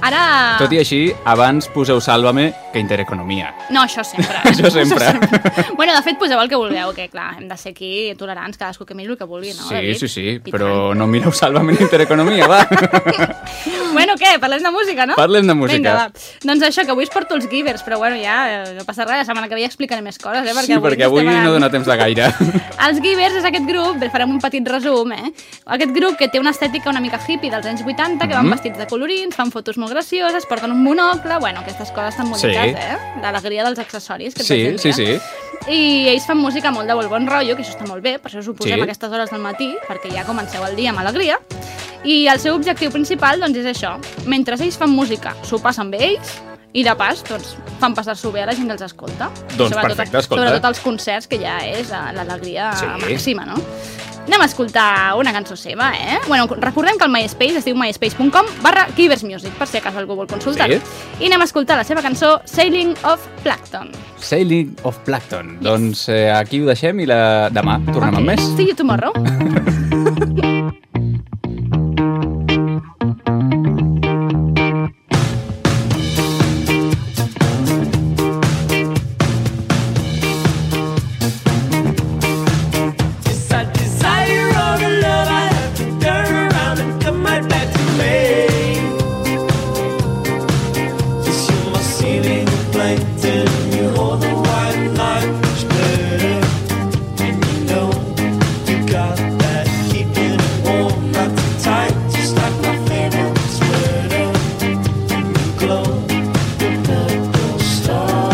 Ara... Tot i així, abans poseu Sálvame que Intereconomia. No, això sempre. Això sempre. Això sempre. Bueno, de fet, poseu el que vulgueu, que clar, hem de ser aquí tolerants, cadascú que miri el que vulgui, no? Sí, David? sí, sí, però no mireu Sálvame ni Intereconomia, va. Bueno, què? Parlem de música, no? Parlem de música. Vinga, va. Doncs això, que avui es porto els Givers, però bueno, ja eh, no passa res, la setmana que ve ja explicaré més coses, eh? Perquè Sí, avui perquè avui estem no dona temps de gaire. Els Givers és aquest grup, bé, farem un petit resum, eh? Aquest grup que té una estètica una mica hippie dels anys vuitanta, que van Mhm. vestits de colorins, fan fotos molt gracioses, porten un monocle, bueno, aquestes coses tan boniques, Sí. eh? L'alegria dels accessoris que et Sí, vaig dir, sí, eh? sí. I ells fan música molt de bon rotllo, que això està molt bé, per això us ho posem Sí. a aquestes hores del matí, perquè ja comenceu el dia amb alegria. I el seu objectiu principal, doncs, és això. Mentre ells fan música, s'ho passen bé ells, i de pas, doncs, fan passar-s'ho bé a la gent que els escolta. Doncs Sobretot- perfecte, escolta. Sobretot als concerts, que ja és eh, l'alegria Sí. màxima, no? Anem a escoltar una cançó seva, eh? Bueno, recordem que el MySpace es diu myspace punt com barra Givers Music, per si acaso algú vol consultar. Sí. I anem a escoltar la seva cançó Sailing of Plankton. Sailing of Plankton. Doncs eh, aquí ho deixem i la... demà tornem amb més. See you tomorrow. It's a desire or a love I have to turn around and come right back to me. Just you're my ceiling plankton, you hold the white light splitter, and you know you got that keeping it warm, not too tight, just like my favorite sweater. And you glow, you're purple star.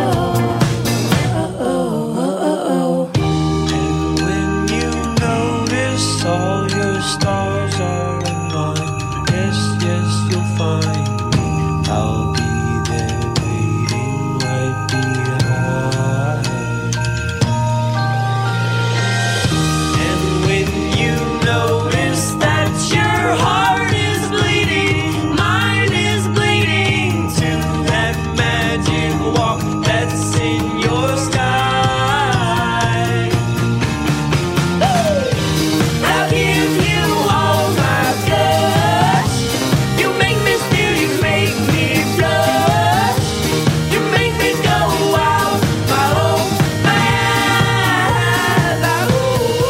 Oh, oh, oh, oh. When you notice all your stars are aligned, yes, yes, you'll find me. I'll be there waiting right behind. And when you notice that your heart is bleeding, mine is bleeding to that magic walk that's in your sky. I'll give you all my touch. You make me feel, you make me blush. You make me go out, my oh, my eyes,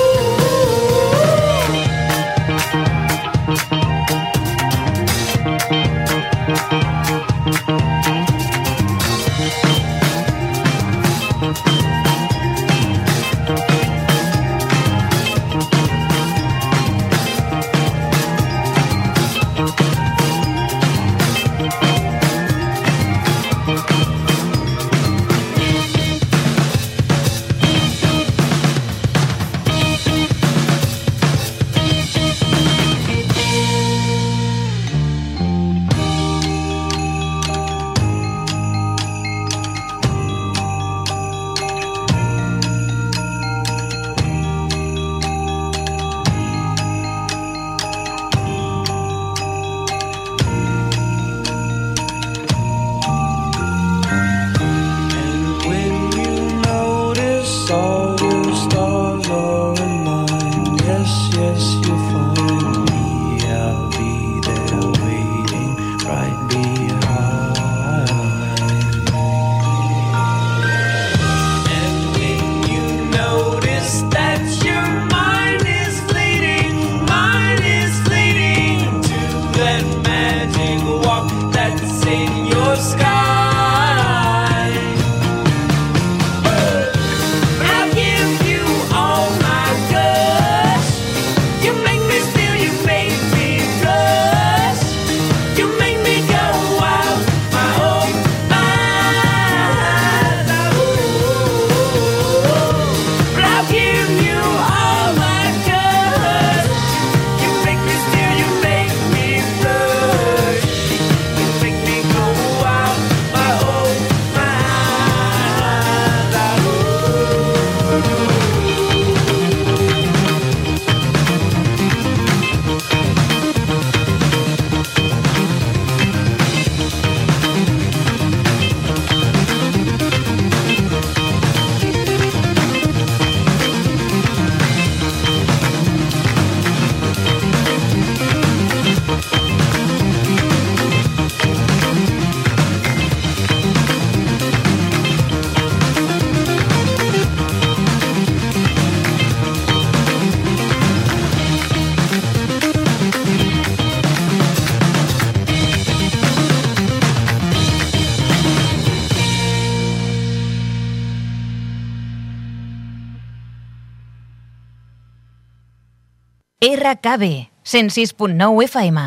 And when you notice all your stars are in mine, yes, yes, you'll find me. I'll be there waiting right behind. And when you notice that your mind is fleeting, mine is fleeting to that magic walk that's in your sky. I'll give you all my touch. You R K B, cent sis punt nou F M.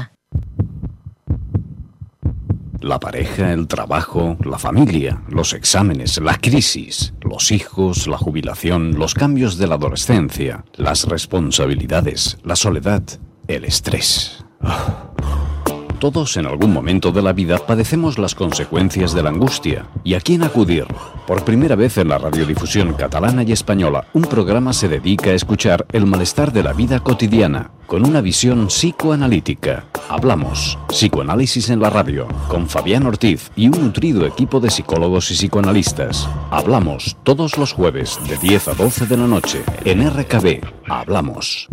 La pareja, el trabajo, la familia, los exámenes, la crisis, los hijos, la jubilación, los cambios de la adolescencia, las responsabilidades, la soledad, el estrés. Oh. Todos en algún momento de la vida padecemos las consecuencias de la angustia. ¿Y a quién acudir? Por primera vez en la radiodifusión catalana y española, un programa se dedica a escuchar el malestar de la vida cotidiana, con una visión psicoanalítica. Hablamos, psicoanálisis en la radio, con Fabián Ortiz y un nutrido equipo de psicólogos y psicoanalistas. Hablamos todos los jueves de diez a doce de la noche en R K B. Hablamos.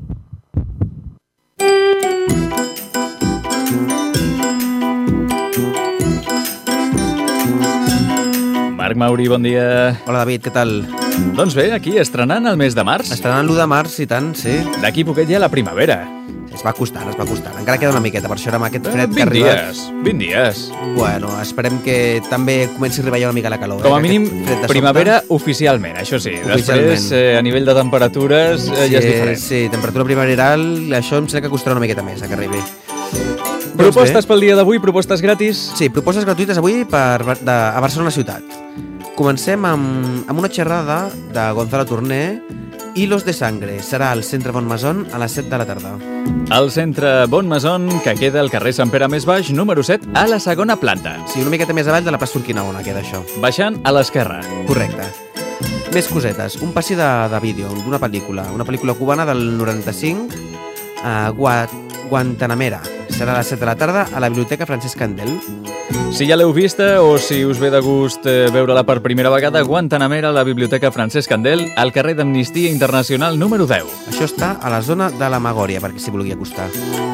Marc Mauri, bon dia. Hola, David, què tal? Doncs bé, aquí, estrenant el mes de març. Estrenant l'u de març, i tant, sí. D'aquí poquet ja la primavera. Es va costant, es va costant. Encara queda una miqueta, per això ara amb aquest fred eh, que ha arribat... dies, vint dies. Bueno, esperem que també comenci a arribar ja una mica la calor. Com a eh? mínim, primavera sobte. Oficialment, això sí. Després, eh, a nivell de temperatures, eh, sí, ja és diferent. Sí, temperatura primaveral, això em sembla que costarà una miqueta més a que arribi. Propostes doncs pel dia d'avui, propostes gratis? Sí, propostes gratuïtes avui per, de, a Barcelona ciutat. Comencem amb, amb una xerrada de Gonzalo Torné, Hilos de Sangre. Serà al Centre Bonmaison a les set de la tarda. El Centre Bonmaison, que queda al carrer Sant Pere més baix, número set, a la segona planta. Sí, una miqueta més avall de la plaça Urquinaona queda això. Baixant a l'esquerra. Correcte. Més cosetes. Un passi de, de vídeo d'una pel·lícula. Una pel·lícula cubana del noranta-cinc, a Gua, Guantanamera. Serà a les set de la tarda a la Biblioteca Francesc Candel. Si ja l'heu vista o si us ve de gust eh, veure-la per primera vegada, Guantanamera a la Biblioteca Francesc Candel, al carrer d'Amnistia Internacional número deu. Això està a la zona de la Magòria, perquè s'hi vulgui acostar.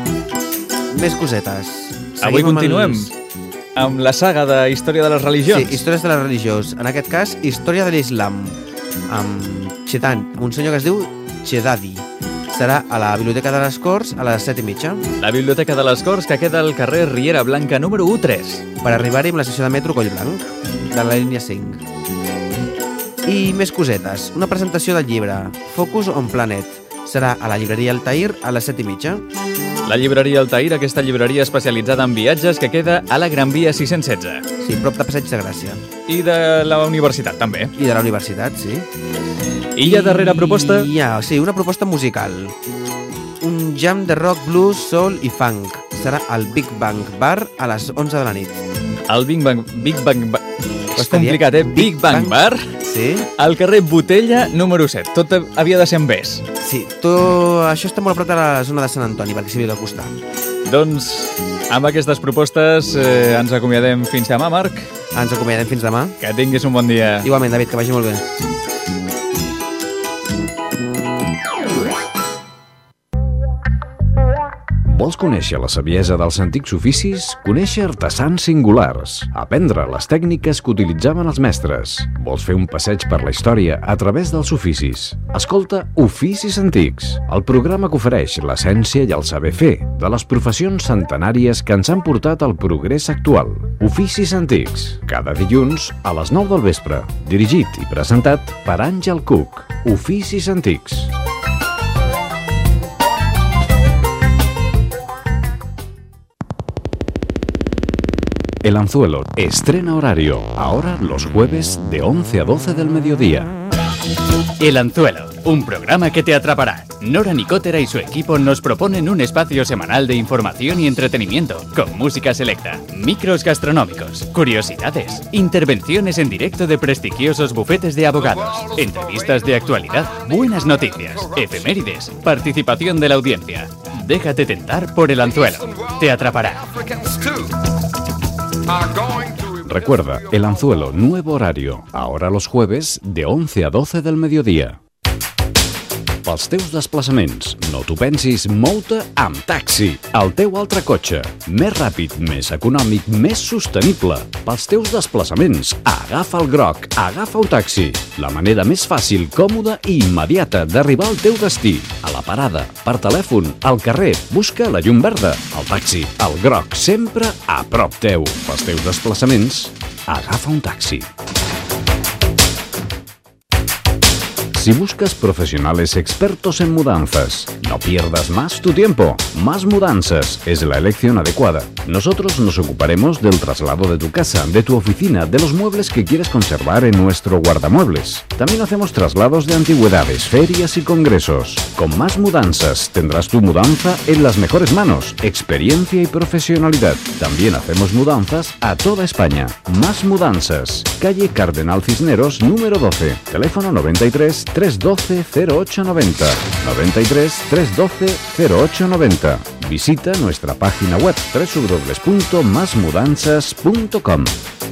Més cosetes. Seguim Avui continuem amb, els... amb la saga de Història de les Religions. Sí, Històries de les Religions. En aquest cas, Història de l'Islam, amb Chetan, amb un senyor que es diu Chedadi. Serà a la Biblioteca de les Corts a les set i mitja. La Biblioteca de les Corts, que queda al carrer Riera Blanca número u tres. Per arribar-hi amb l'estació de metro Collblanc, de la línia cinc. I més cosetes. Una presentació del llibre Focus on Planet. Serà a la llibreria Altair a les set i mitja. La llibreria Altair, aquesta llibreria especialitzada en viatges que queda a la Gran Via sis-cents setze. Sí, prop de Passeig de Gràcia. I de la universitat, també. I de la universitat, sí. I ja darrera proposta? I ja, sí, una proposta musical. Un jam de rock, blues, soul i funk. Serà al Big Bang Bar a les onze de la nit. El Big Bang... Big Bang Bar... És complicat, eh? Big Bang Bar? Sí. Al carrer Botella número set. Tot havia de ser en bes. Sí, tot... això està molt a prop de la zona de Sant Antoni, perquè s'hi ve d'acostar. Doncs, amb aquestes propostes, eh, ens acomiadem fins demà, Marc. Ens acomiadem fins demà. Que tinguis un bon dia. Igualment, David, que vagi molt bé. Vols conèixer la saviesa dels antics oficis? Conèixer artesans singulars. Aprendre les tècniques que utilitzaven els mestres. Vols fer un passeig per la història a través dels oficis? Escolta Oficis Antics, el programa que ofereix l'essència i el saber fer de les professions centenàries que ens han portat al progrés actual. Oficis Antics, cada dilluns a les nou del vespre. Dirigit i presentat per Àngel Cook. Oficis Antics. El Anzuelo estrena horario, ahora los jueves de once a doce del mediodía. El Anzuelo, un programa que te atrapará. Nora Nicotera y su equipo nos proponen un espacio semanal de información y entretenimiento, con música selecta, micros gastronómicos, curiosidades, intervenciones en directo de prestigiosos bufetes de abogados, entrevistas de actualidad, buenas noticias, efemérides, participación de la audiencia. Déjate tentar por El Anzuelo. Te atrapará. Recuerda, El Anzuelo, nuevo horario, ahora los jueves de once a doce del mediodía. Pels teus desplaçaments, no t'ho pensis, mou-te amb taxi, el teu altre cotxe. Més ràpid, més econòmic, més sostenible. Pels teus desplaçaments, agafa el groc, agafa un taxi. La manera més fàcil, còmoda i immediata d'arribar al teu destí. A la parada, per telèfon, al carrer, busca la llum verda. El taxi, el groc, sempre a prop teu. Pels teus desplaçaments, agafa un taxi. Si buscas profesionales expertos en mudanzas, No pierdas más tu tiempo. Más Mudanzas es la elección adecuada. Nosotros nos ocuparemos del traslado de tu casa, de tu oficina, de los muebles que quieres conservar en nuestro guardamuebles. También hacemos traslados de antigüedades, ferias y congresos. Con Más Mudanzas tendrás tu mudanza en las mejores manos, experiencia y profesionalidad. También hacemos mudanzas a toda España. Más Mudanzas, calle Cardenal Cisneros, número doce. Teléfono noventa y tres, trescientos doce, cero ocho noventa. noventa y tres, trescientos doce, cero ocho noventa. Visita nuestra página web doble u doble u doble u punto más mudanzas punto com.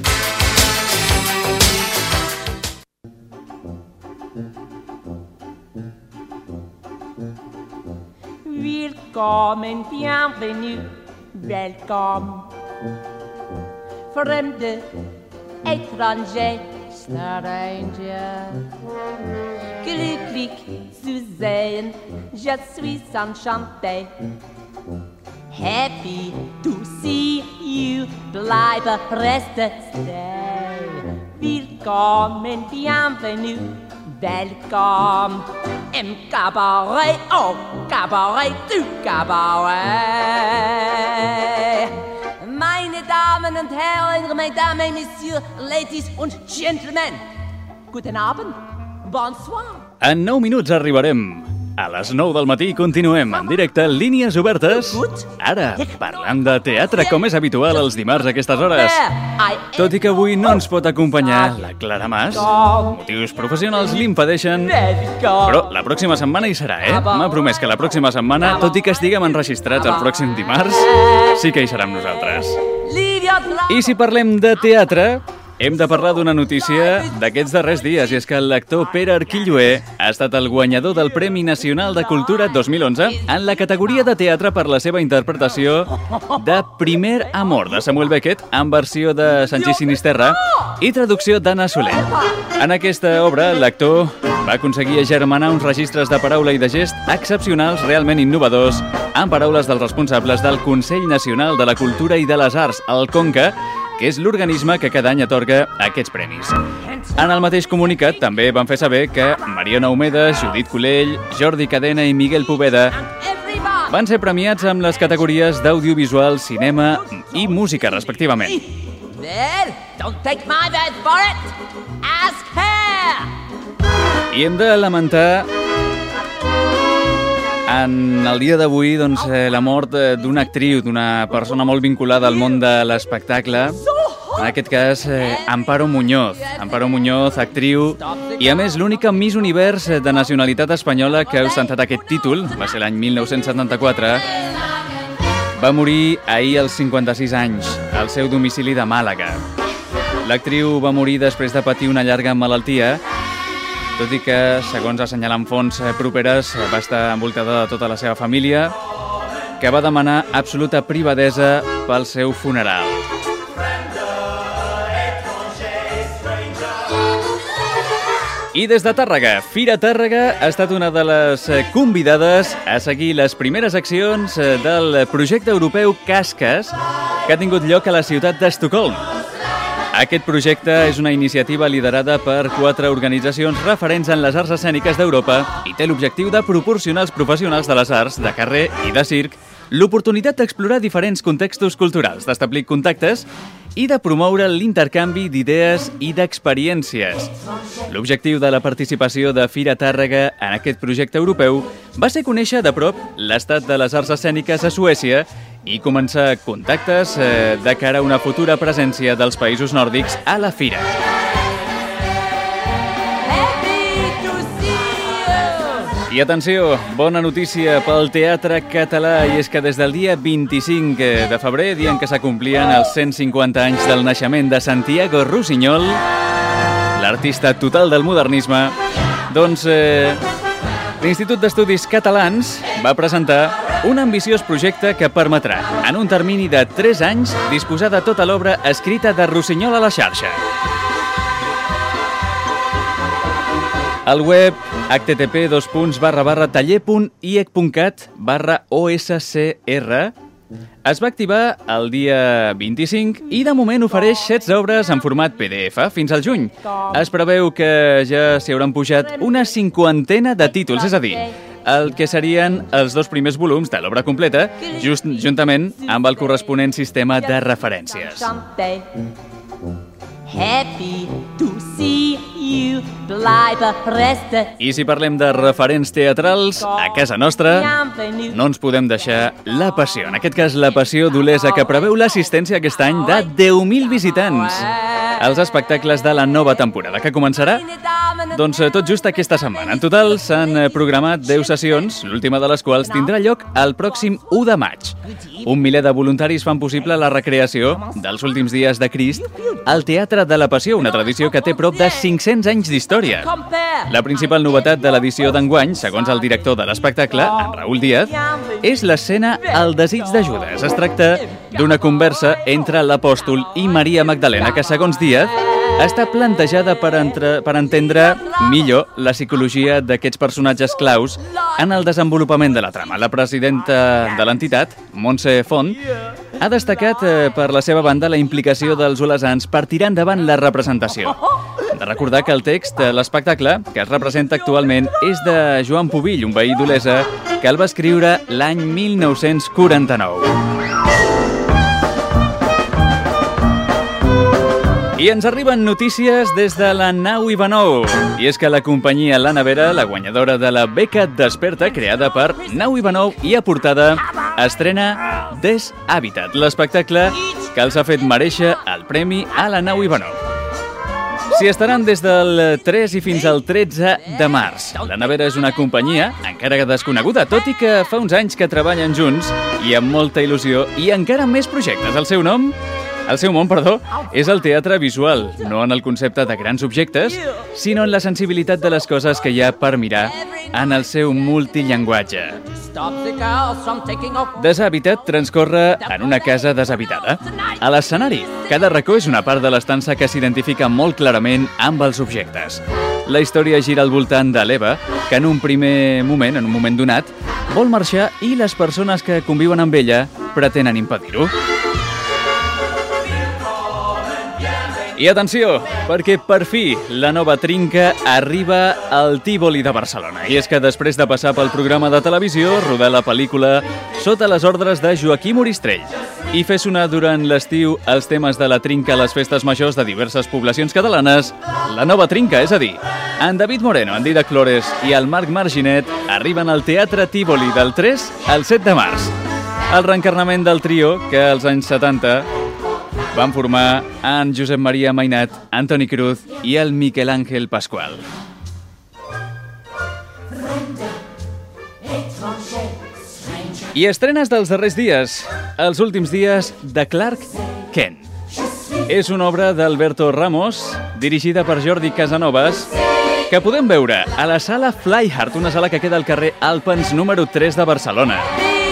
Willkommen, bienvenue, welcome. Fremde, étranger, stranger. Glücklich zu sehen, je suis enchanté. Happy to see you, bleibe, reste, stay. Willkommen, bienvenue, welcome. Im Cabaret, oh, Cabaret, du Cabaret. Meine Damen und Herren, Mesdames, Messieurs, Ladies und Gentlemen, guten Abend, bonsoir. En nou minuts arribarem. A les nou del matí continuem en directe Línies Obertes. Ara, parlant de teatre, com és habitual els dimarts a aquestes hores. Tot i que avui no ens pot acompanyar la Clara Mas, motius professionals l'impedeixen, però la pròxima setmana hi serà, eh? M'ha promès que la pròxima setmana, tot i que estiguem enregistrats el pròxim dimarts, sí que hi serà amb nosaltres. I si parlem de teatre, hem de parlar d'una notícia d'aquests darrers dies, i és que l'actor Pere Arquilloé ha estat el guanyador del Premi Nacional de Cultura dos mil onze en la categoria de teatre per la seva interpretació de Primer Amor, de Samuel Beckett, en versió de Sanchis Sinisterra i traducció d'Anna Soler. En aquesta obra, l'actor va aconseguir agermanar uns registres de paraula i de gest excepcionals, realment innovadors, en paraules dels responsables del Consell Nacional de la Cultura i de les Arts, el CONCA, que és l'organisme que cada any atorga aquests premis. En el mateix comunicat també van fer saber que Mariona Omeda, Judit Colell, Jordi Cadena i Miguel Poveda van ser premiats amb les categories d'audiovisual, cinema i música, respectivament. Well, don't take my word for it. Ask her. I hem de lamentar en el dia d'avui doncs, eh, la mort d'una actriu, d'una persona molt vinculada al món de l'espectacle. En aquest cas, eh, Amparo Muñoz. Amparo Muñoz, actriu, i a més l'única Miss Univers de nacionalitat espanyola que ha ostentat aquest títol, va ser l'any mil nou-cents setanta-quatre, va morir ahir als cinquanta-sis anys, al seu domicili de Màlaga. L'actriu va morir després de patir una llarga malaltia, tot i que, segons assenyalant fonts properes, va estar envoltada de tota la seva família, que va demanar absoluta privadesa pel seu funeral. I des de Tàrrega, Fira Tàrrega ha estat una de les convidades a seguir les primeres accions del projecte europeu Cascas, que ha tingut lloc a la ciutat d'Estocolm. Aquest projecte és una iniciativa liderada per quatre organitzacions referents en les arts escèniques d'Europa i té l'objectiu de proporcionar als professionals de les arts, de carrer i de circ, l'oportunitat d'explorar diferents contextos culturals, d'establir contactes i de promoure l'intercanvi d'idees i d'experiències. L'objectiu de la participació de Fira Tàrrega en aquest projecte europeu va ser conèixer de prop l'estat de les arts escèniques a Suècia i començar contactes eh, de cara a una futura presència dels països nòrdics a la Fira. I atenció, bona notícia pel teatre català, i és que des del dia vint-i-cinc de febrer, dia en què s'acomplien els cent cinquanta anys del naixement de Santiago Rusiñol, l'artista total del modernisme, doncs eh, l'Institut d'Estudis Catalans va presentar un ambiciós projecte que permetrà, en un termini de tres anys, disposar de tota l'obra escrita de Rusiñol a la xarxa. El web h t t p dos punts barra barra taller punt i e c punt cat barra o s c r es va activar el dia vint-i-cinc i de moment ofereix setze obres en format P D F fins al juny. Es preveu que ja s'hi hauran pujat una cinquantena de títols, és a dir, el que serien els dos primers volums de l'obra completa, just juntament amb el corresponent sistema de referències. Happy to see you, blijven resten. I si parlem de referents teatrals, a casa nostra no ens podem deixar La Passió. En aquest cas, La Passió d'Olesa, que preveu l'assistència aquest any de deu mil visitants als espectacles de la nova temporada, que començarà doncs tot just aquesta setmana. En total s'han programat deu sessions, l'última de les quals tindrà lloc el pròxim u de maig. Un miler de voluntaris fan possible la recreació dels últims dies de Crist al Teatre de la Passió, una tradició que té prop de cinc-cents anys d'història. La principal novetat de l'edició d'enguany, segons el director de l'espectacle, en Raül Díaz, és l'escena El desig de Judes. Es tracta d'una conversa entre l'apòstol i Maria Magdalena, que, segons Díaz, està plantejada per, entre, per entendre millor la psicologia d'aquests personatges claus en el desenvolupament de la trama. La presidenta de l'entitat, Montse Font, ha destacat eh, per la seva banda la implicació dels olesans per tirar endavant la representació. De recordar que el text de l'espectacle que es representa actualment és de Joan Pubill, un veí d'Olesa, que el va escriure l'any mil nou-cents quaranta-nou. I ens arriben notícies des de la Nau Ivanov. I és que la companyia La Nevera, la guanyadora de la beca Desperta, creada per Nau Ivanov i aportada, estrena Des Habitat, l'espectacle que els ha fet mereixer el premi a la Nau Ivanov. S'hi estaran des del tres i fins al tretze de març. La Nevera és una companyia encara desconeguda, tot i que fa uns anys que treballen junts i amb molta il·lusió i encara més projectes. El seu nom... El seu món, perdó, és el teatre visual, no en el concepte de grans objectes, sinó en la sensibilitat de les coses que hi ha per mirar en el seu multillenguatge. Deshabitat transcorre en una casa deshabitada. A l'escenari, cada racó és una part de l'estança que s'identifica molt clarament amb els objectes. La història gira al voltant de l'Eva, que en un primer moment, en un moment donat, vol marxar i les persones que conviuen amb ella pretenen impedir-ho. I atenció, perquè per fi la nova trinca arriba al Tívoli de Barcelona. I és que després de passar pel programa de televisió, rodar la pel·lícula sota les ordres de Joaquim Oristrell i fer sonar durant l'estiu els temes de la trinca a les festes majors de diverses poblacions catalanes, la nova trinca, és a dir, en David Moreno, en Didac Flores i el Marc Marginet arriben al Teatre Tívoli del tres al set de març. El reencarnament del trio que als anys setanta van formar en Josep Maria Mainat, Antoni Cruz i el Miquel Àngel Pasqual. I estrenes dels darrers dies, els últims dies de Clark Kent. És una obra d'Alberto Ramos, dirigida per Jordi Casanovas, que podem veure a la sala Flyhard, una sala que queda al carrer Alpens número tres de Barcelona.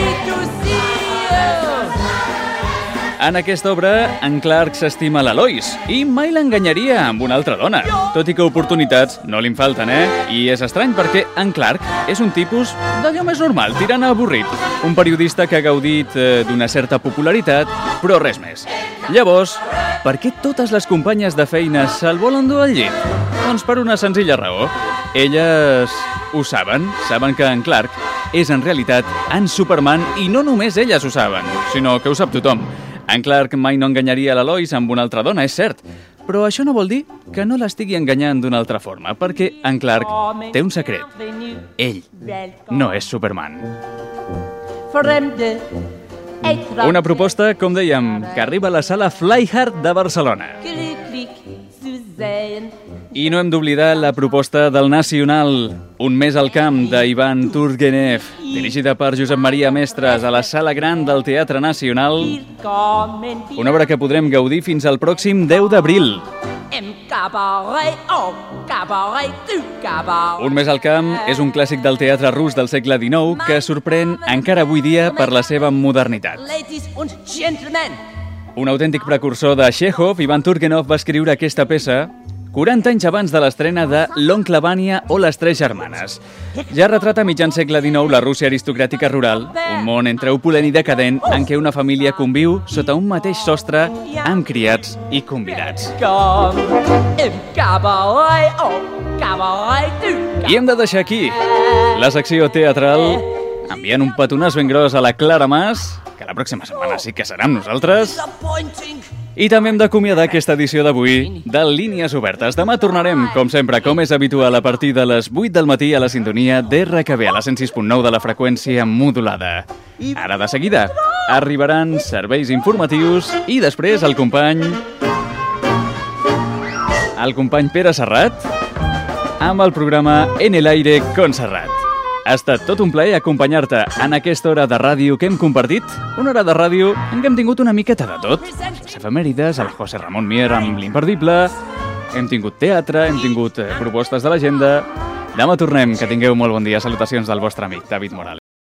En aquesta obra, en Clark s'estima l'Alois i mai l'enganyaria amb una altra dona, tot i que oportunitats no li'n falten, eh? I és estrany perquè en Clark és un tipus d'allò més normal, tirant a avorrit. Un periodista que ha gaudit eh, d'una certa popularitat, però res més. Llavors, per què totes les companyes de feina se'l volen dur al llit? Doncs per una senzilla raó. Elles ho saben, saben que en Clark és en realitat en Superman i no només elles ho saben, sinó que ho sap tothom. En Clark mai no enganyaria l'Alois amb una altra dona, és cert, però això no vol dir que no l'estigui enganyant d'una altra forma, perquè en Clark té un secret. Ell no és Superman. Una proposta, com dèiem, que arriba a la sala Flyhard de Barcelona. I no hem d'oblidar la proposta del Nacional, Un mes al camp, d'Ivan Turgenev, dirigida per Josep Maria Mestres a la Sala Gran del Teatre Nacional, una obra que podrem gaudir fins al pròxim deu d'abril. Un mes al camp és un clàssic del teatre rus del segle dinou que sorprèn encara avui dia per la seva modernitat. Un autèntic precursor de Chekhov, Ivan Turgenev va escriure aquesta peça quaranta anys abans de l'estrena de L'oncle Vanya o Les tres germanes. Ja retrata a mitjan segle dinou la Rússia aristocràtica rural, un món entre opulent i decadent en què una família conviu sota un mateix sostre amb criats i convidats. I hem de deixar aquí la secció teatral enviant un petonàs ben gros a la Clara Mas, que la pròxima setmana sí que serà amb nosaltres. I també hem d'acomiadar aquesta edició d'avui de Línies Obertes. Demà tornarem, com sempre, com és habitual, a partir de les vuit del matí a la sintonia d'R K B, a la cent sis punt nou de la freqüència modulada. Ara, de seguida, arribaran serveis informatius i després el company... el company Pere Serrat amb el programa En el Aire con Serrat. Ha estat tot un plaer acompanyar-te en aquesta hora de ràdio que hem compartit. Una hora de ràdio en què hem tingut una miqueta de tot. Les efemèrides, el José Ramon Mier amb l'Imperdible, hem tingut teatre, hem tingut eh, propostes de l'agenda. Demà tornem, que tingueu molt bon dia. Salutacions del vostre amic David Morales.